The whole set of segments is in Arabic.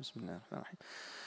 بسم الله الرحمن الرحيم.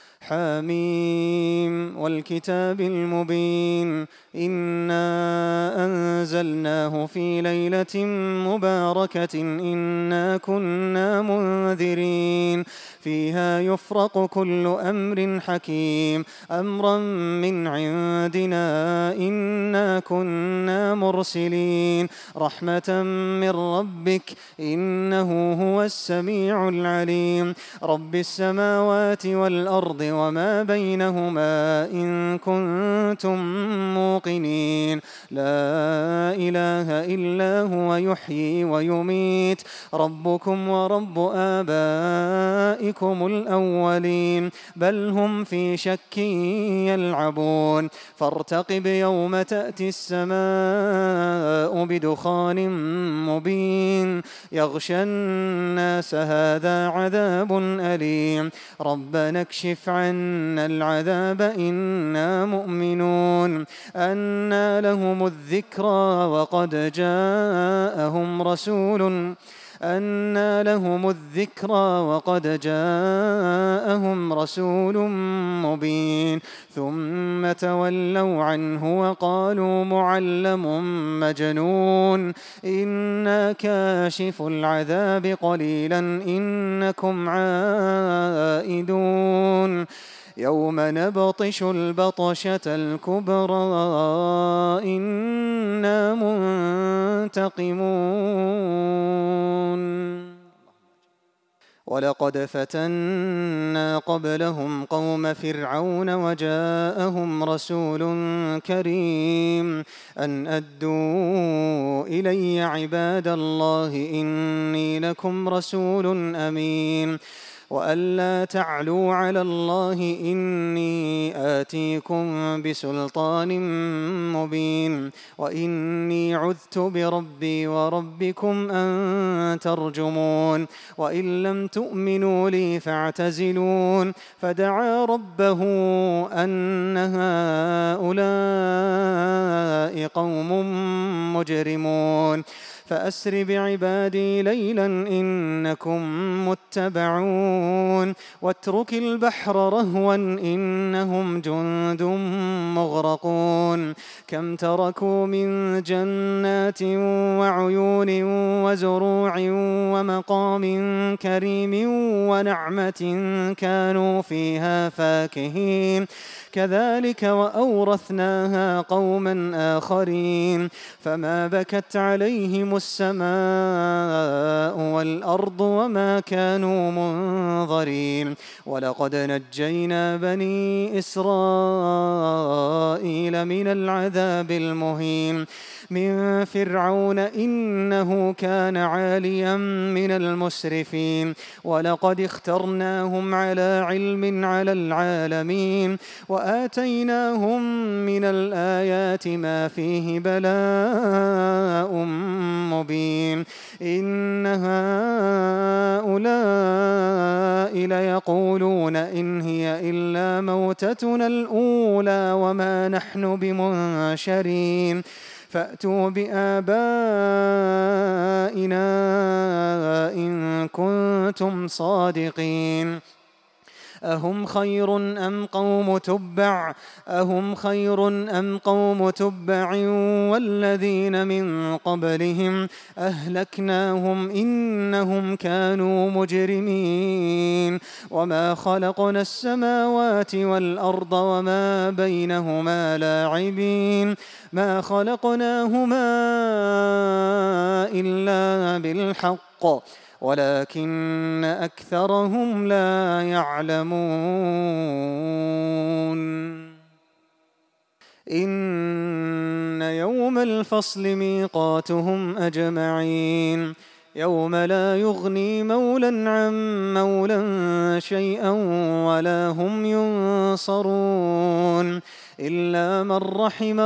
حميم والكتاب المبين إنا أنزلناه في ليلة مباركة إنا كنا منذرين فيها يفرق كل أمر حكيم أمرا من عندنا إنا كنا مرسلين رحمة من ربك إنه هو السميع العليم رب السماوات والأرض وما بينهما إن كنتم موقنين لا إله إلا هو يحيي ويميت ربكم ورب آبائكم الأولين بل هم في شك يلعبون فارتقب يوم تأتي السماء بدخان مبين يغشى الناس هذا عذاب أليم ربنا اكشف عنا العذاب إنا مؤمنون أنى لهم الذكرى وقد جاءهم رسول مبين ثم تولوا عنه وقالوا معلم مجنون إنا كاشف العذاب قليلا إنكم عائدون يوم نبطش البطشة الكبرى إنا منتقمون ولقد فتنا قبلهم قوم فرعون وجاءهم رسول كريم أن أدوا إلي عباد الله إني لكم رسول أمين وألا تعلوا على الله إني آتيكم بسلطان مبين وإني عذت بربي وربكم أن ترجمون وإن لم تؤمنوا لي فاعتزلون فدعا ربه أن هؤلاء قوم مجرمون فأسر بعبادي ليلا إنكم متبعون واترك البحر رهوا إنهم جند مغرقون كم تركوا من جنات وعيون وزروع ومقام كريم ونعمة كانوا فيها فاكهين كذلك وأورثناها قوما آخرين فما بكت عليهم السماء والأرض وما كانوا منظرين ولقد نجينا بني إسرائيل من العذاب المهين من فرعون إنه كان عاليا من المسرفين ولقد اخترناهم على علم على العالمين وآتيناهم من الآيات ما فيه بلاء مبين إن هؤلاء ليقولون إن هي إلا موتتنا الأولى وما نحن بمنشرين فأتوا بآبائنا إن كنتم صادقين أهم خير أم قوم تبع والذين من قبلهم أهلكناهم إنهم كانوا مجرمين وما خلقنا السماوات والأرض وما بينهما لاعبين ما خلقناهما إلا بالحق ولكن أكثرهم لا يعلمون إن يوم الفصل ميقاتهم أجمعين يوم لا يغني مولا عن مولا شيئا ولا هم ينصرون إلا من رحم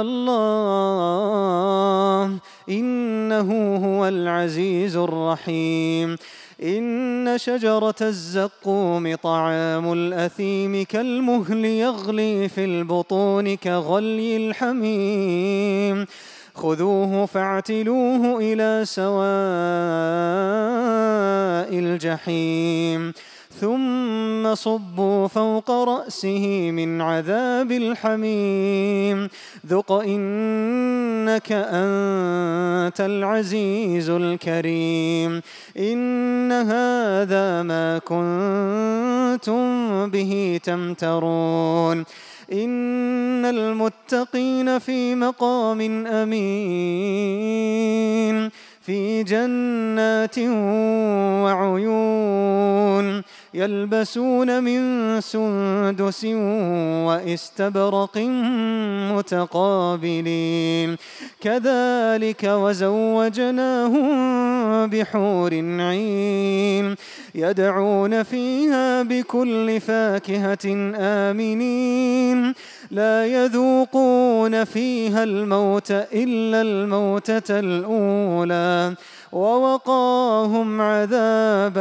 الله إنه هو العزيز الرحيم إن شجرة الزقوم طعام الأثيم كالمهل يغلي في البطون كغلي الحميم خذوه فاعتلوه إلى سواء الجحيم ثم صبوا فوق رأسه من عذاب الحميم ذق إنك أنت العزيز الكريم إن هذا ما كنتم به تمترون إن المتقين في مقام أمين في جنات وعيون يلبسون من سندس وإستبرق متقابلين كذلك وزوجناهم بحور عين يدعون فيها بكل فاكهة آمنين لا يذوقون فيها الموت إلا الموتة الأولى ووقاهم عذاب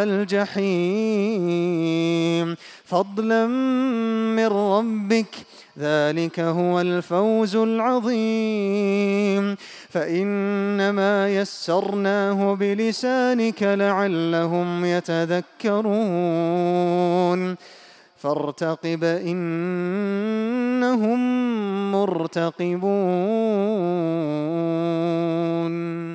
الجحيم فضلا من ربك ذلك هو الفوز العظيم فإنما يسرناه بلسانك لعلهم يتذكرون فارتقب إنهم مرتقبون